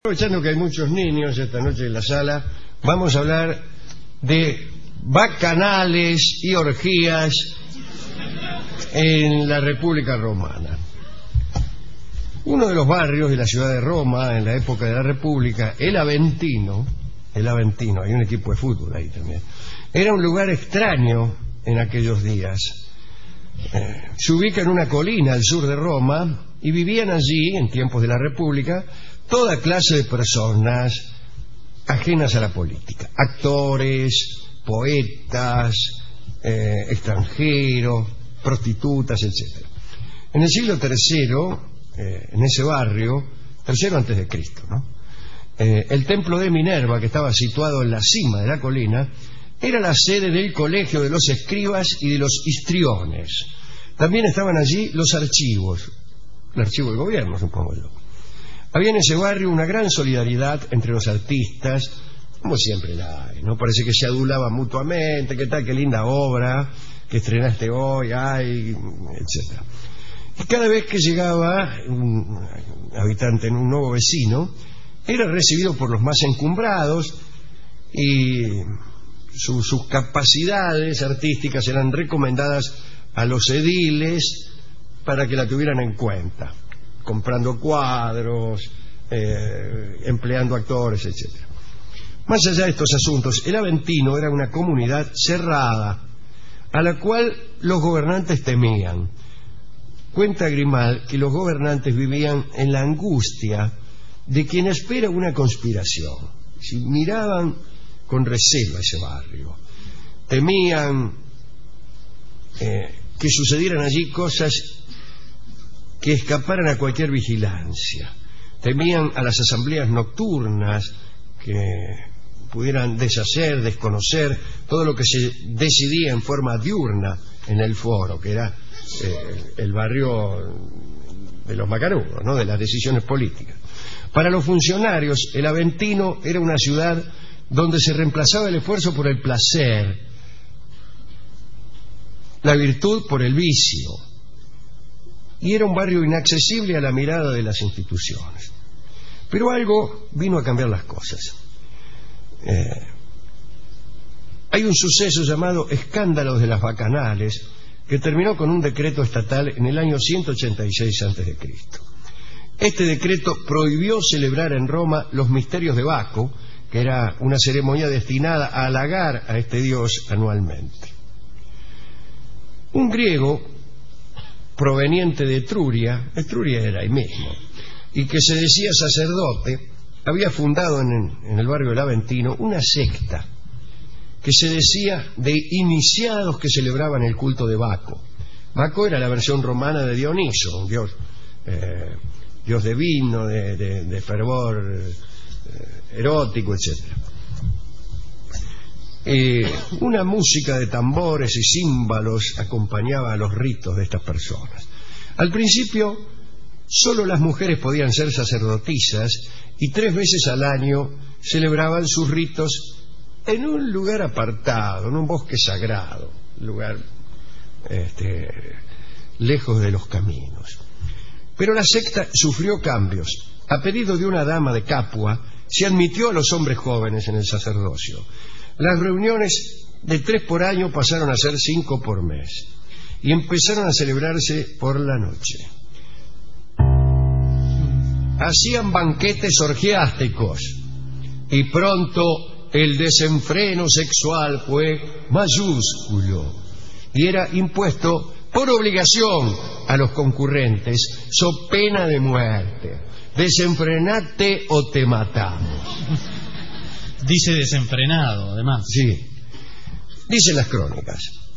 Aprovechando que hay muchos niños esta noche en la sala, vamos a hablar de bacanales y orgías en la República Romana. Uno de los barrios de la ciudad de Roma en la época de la República, el Aventino, hay un equipo de fútbol ahí también, era un lugar extraño en aquellos días. Se ubica en una colina al sur de Roma y vivían allí, en tiempos de la República, toda clase de personas ajenas a la política: actores, poetas, extranjeros, prostitutas, etc. En el siglo III, en ese barrio, tercero antes de Cristo, ¿no? El templo de Minerva, que estaba situado en la cima de la colina, era la sede del colegio de los escribas y de los histriones. También estaban allí los archivos, el archivo del gobierno, supongo yo. Había en ese barrio una gran solidaridad entre los artistas, como siempre la hay, ¿no? Parece que se adulaban mutuamente, qué tal, qué linda obra que estrenaste hoy, ay, etc. Y cada vez que llegaba un habitante en un nuevo vecino, era recibido por los más encumbrados y sus capacidades artísticas eran recomendadas a los ediles para que la tuvieran en cuenta, comprando cuadros, empleando actores, etc. Más allá de estos asuntos, el Aventino era una comunidad cerrada, a la cual los gobernantes temían. Cuenta Grimal que los gobernantes vivían en la angustia de quien espera una conspiración. Si miraban con recelo a ese barrio, temían que sucedieran allí cosas que escaparan a cualquier vigilancia. Temían a las asambleas nocturnas que pudieran deshacer, desconocer todo lo que se decidía en forma diurna en el foro, que era el barrio de los macanudos, ¿no?, de las decisiones políticas. Para los funcionarios, el Aventino era una ciudad donde se reemplazaba el esfuerzo por el placer, la virtud por el vicio, y era un barrio inaccesible a la mirada de las instituciones. Pero algo vino a cambiar las cosas. Hay un suceso llamado Escándalo de las Bacanales, que terminó con un decreto estatal en el año 186 a.C. Este decreto prohibió celebrar en Roma los misterios de Baco, que era una ceremonia destinada a halagar a este dios anualmente. Un griego proveniente de Etruria era ahí mismo, y que se decía sacerdote, había fundado en el barrio del Aventino una secta que se decía de iniciados que celebraban el culto de Baco. Baco era la versión romana de Dioniso, un dios de vino, de fervor erótico, etc. Una música de tambores y címbalos acompañaba a los ritos de estas personas. Al principio, solo las mujeres podían ser sacerdotisas y 3 veces al año celebraban sus ritos en un lugar apartado, en un bosque sagrado, lugar lejos de los caminos. Pero la secta sufrió cambios. A pedido de una dama de Capua, se admitió a los hombres jóvenes en el sacerdocio. Las reuniones de 3 por año pasaron a ser 5 por mes y empezaron a celebrarse por la noche. Hacían banquetes orgiásticos y pronto el desenfreno sexual fue mayúsculo y era impuesto por obligación a los concurrentes, so pena de muerte. Desenfrenate o te matamos. Dice desenfrenado, además. Sí. Dicen las crónicas.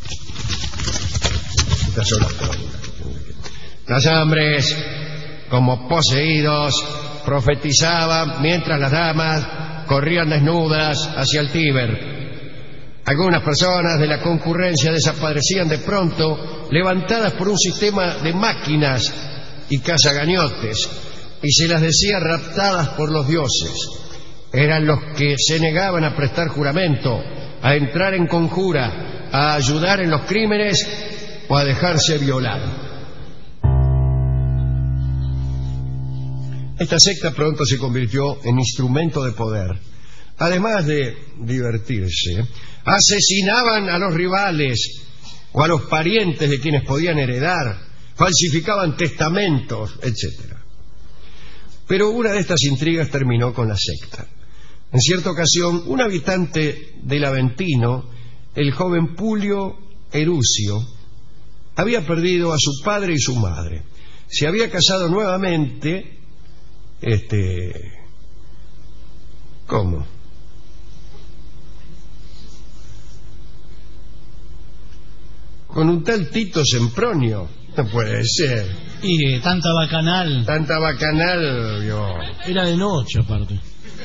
Estas son las crónicas. Los hombres, como poseídos, profetizaban mientras las damas corrían desnudas hacia el Tíber. Algunas personas de la concurrencia desaparecían de pronto, levantadas por un sistema de máquinas y cazagañotes, y se las decía raptadas por los dioses. Eran los que se negaban a prestar juramento, a entrar en conjura, a ayudar en los crímenes o a dejarse violar. Esta secta pronto se convirtió en instrumento de poder. Además de divertirse, asesinaban a los rivales o a los parientes de quienes podían heredar, falsificaban testamentos, etc. Pero una de estas intrigas terminó con la secta. En cierta ocasión, un habitante del Aventino, el joven Publio Erusio, había perdido a su padre y su madre. Se había casado nuevamente, ¿cómo? Con un tal Tito Sempronio. No puede ser. Y tanta bacanal. Tanta bacanal, yo. Era de noche, aparte.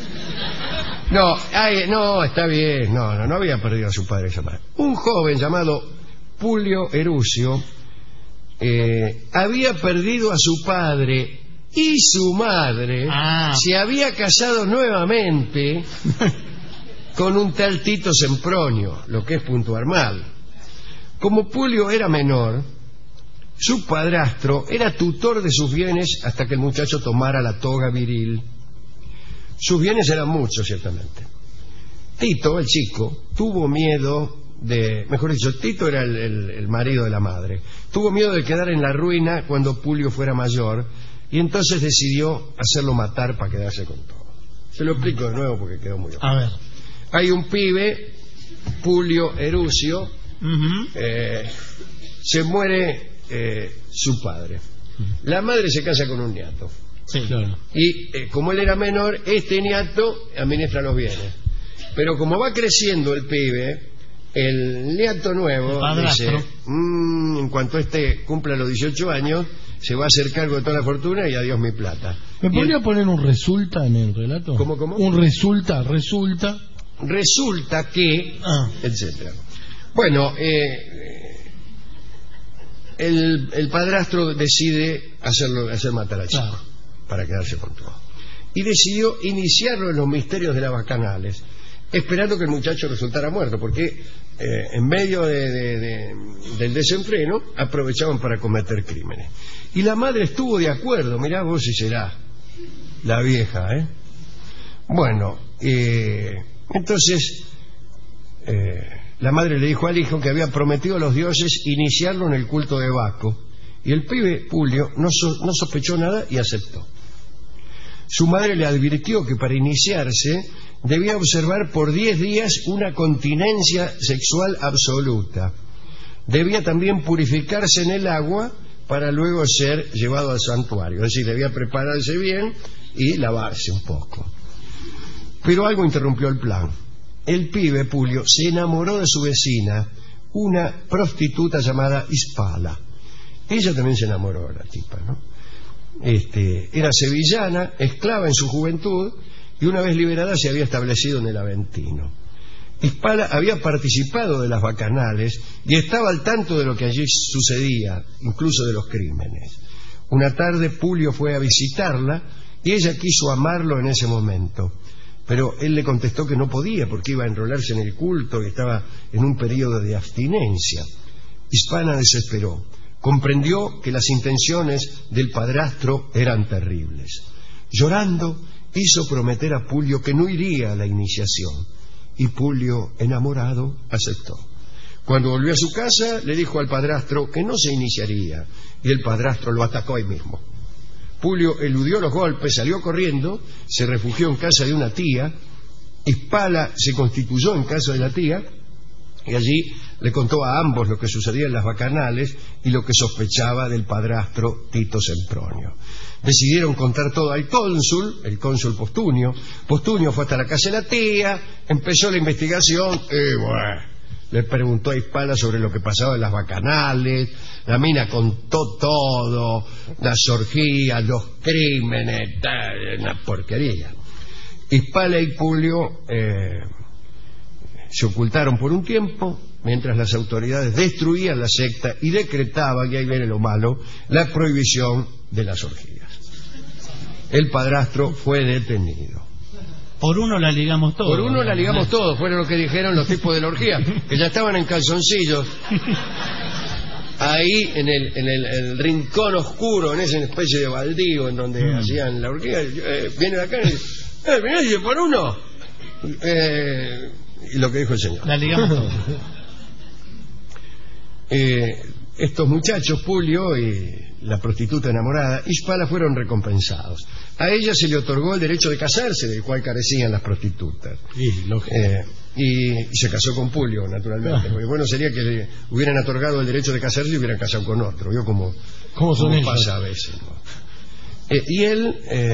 No, está bien. No había perdido a su padre y su madre. Un joven llamado Publio Erusio había perdido a su padre y su madre. Se había casado nuevamente con un tal Tito Sempronio, lo que es puntuar mal. Como Publio era menor, su padrastro era tutor de sus bienes hasta que el muchacho tomara la toga viril. Sus bienes eran muchos, ciertamente. Tito, el chico, tuvo miedo de... Mejor dicho, Tito era el marido de la madre. Tuvo miedo de quedar en la ruina cuando Publio fuera mayor y entonces decidió hacerlo matar para quedarse con todo. Se lo explico de nuevo porque quedó muy... A ver. Hay un pibe, Publio Erusio, se muere su padre. La madre se casa con un niato. Sí, claro. Y como él era menor, este niato administra los bienes. Pero como va creciendo el pibe, el niato nuevo dice, en cuanto cumpla los 18 años, se va a hacer cargo de toda la fortuna y adiós mi plata. ¿Me podría poner un resulta en el relato? ¿Cómo? Un resulta. Resulta que, etcétera. Bueno, el padrastro decide hacer matar al chico para quedarse con todo. Y decidió iniciarlo en los misterios de las bacanales, esperando que el muchacho resultara muerto, porque en medio del desenfreno aprovechaban para cometer crímenes. Y la madre estuvo de acuerdo, mirá vos si será la vieja, ¿eh? Bueno, entonces la madre le dijo al hijo que había prometido a los dioses iniciarlo en el culto de Baco, y el pibe Publio no sospechó nada y aceptó. Su madre le advirtió que para iniciarse debía observar por 10 días una continencia sexual absoluta. Debía también purificarse en el agua para luego ser llevado al santuario. Es decir, debía prepararse bien y lavarse un poco. Pero algo interrumpió el plan. El pibe Publio se enamoró de su vecina, una prostituta llamada Hispala. Ella también se enamoró de la tipa, ¿no? Era sevillana, esclava en su juventud, y una vez liberada se había establecido en el Aventino. Hispala había participado de las bacanales y estaba al tanto de lo que allí sucedía, incluso de los crímenes. Una tarde Publio fue a visitarla y ella quiso amarlo en ese momento, pero él le contestó que no podía porque iba a enrolarse en el culto y estaba en un periodo de abstinencia. Hispala desesperó. Comprendió que las intenciones del padrastro eran terribles. Llorando, hizo prometer a Publio que no iría a la iniciación. Y Publio, enamorado, aceptó. Cuando volvió a su casa, le dijo al padrastro que no se iniciaría, y el padrastro lo atacó ahí mismo. Publio eludió los golpes, salió corriendo, se refugió en casa de una tía. Hispala se constituyó en casa de la tía, y allí le contó a ambos lo que sucedía en las bacanales y lo que sospechaba del padrastro Tito Sempronio. Decidieron contar todo al cónsul, el cónsul Postunio. Postunio fue hasta la casa de la tía, empezó la investigación y bueno, le preguntó a Hispala sobre lo que pasaba en las bacanales. La mina contó todo, las orgías, los crímenes, una porquería. Hispala y Publio se ocultaron por un tiempo mientras las autoridades destruían la secta y decretaban, y ahí viene lo malo, la prohibición de las orgías. El padrastro fue detenido. Por uno la ligamos todo. Por uno la ligamos todo, fue lo que dijeron los tipos de la orgía, que ya estaban en calzoncillos. ahí en el rincón oscuro, en esa especie de baldío en donde hacían la orgía, viene de acá y dice, mirá, dice, por uno. Y lo que dijo el señor. La ligamos todos. Estos muchachos, Pulio y la prostituta enamorada, Hispala, fueron recompensados. A ella se le otorgó el derecho de casarse, del cual carecían las prostitutas. Y se casó con Pulio, naturalmente. Porque bueno sería que le hubieran otorgado el derecho de casarse y hubieran casado con otro. ¿Vio cómo son ellos? pasa a veces, ¿no? Y él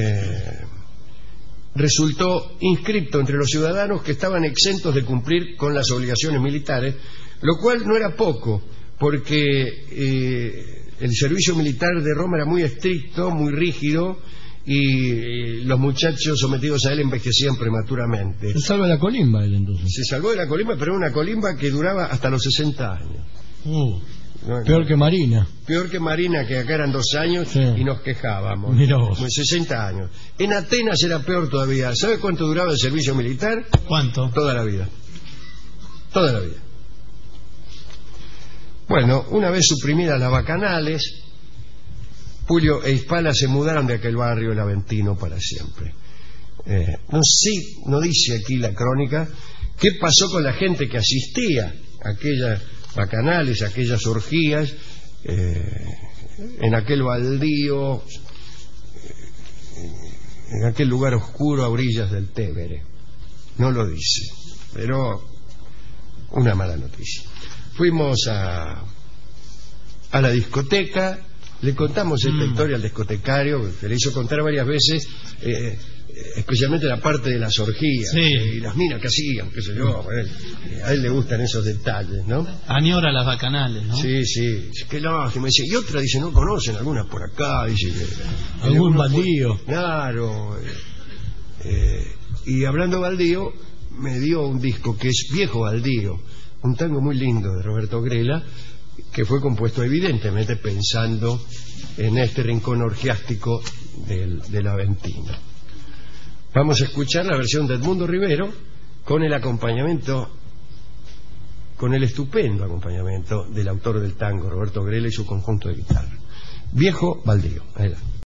resultó inscripto entre los ciudadanos que estaban exentos de cumplir con las obligaciones militares, lo cual no era poco, porque el servicio militar de Roma era muy estricto, muy rígido, y los muchachos sometidos a él envejecían prematuramente. Se salva la colimba él entonces. Se salvó de la colimba, pero era una colimba que duraba hasta los 60 años. Peor que Marina. Peor que Marina, que acá eran 2 años, sí. Y nos quejábamos. Mirá vos. 60 años. En Atenas era peor todavía. ¿Sabe cuánto duraba el servicio militar? ¿Cuánto? Toda la vida. Toda la vida. Bueno, una vez suprimidas las bacanales, Pulio e Hispala se mudaron de aquel barrio, el Aventino, para siempre. No dice aquí la crónica qué pasó con la gente que asistía a aquellas bacanales, a aquellas orgías, en aquel baldío, en aquel lugar oscuro a orillas del Tévere. No lo dice, pero una mala noticia. Fuimos a la discoteca. Le contamos esta historia al discotecario, que le hizo contar varias veces, especialmente la parte de las orgías, sí. Y las minas que hacían, qué sé yo. A él le gustan esos detalles, ¿no? Añora las bacanales, ¿no? Sí, sí. Qué lástima. Dice, y otra dice, no conocen algunas por acá. Dice, algún baldío. Claro. Y hablando de baldío, me dio un disco que es Viejo Baldío, un tango muy lindo de Roberto Grela, que fue compuesto evidentemente pensando en este rincón orgiástico del Aventino. Vamos a escuchar la versión de Edmundo Rivero con el acompañamiento, con el estupendo acompañamiento del autor del tango, Roberto Grela, y su conjunto de guitarra. Viejo Baldío. Adelante.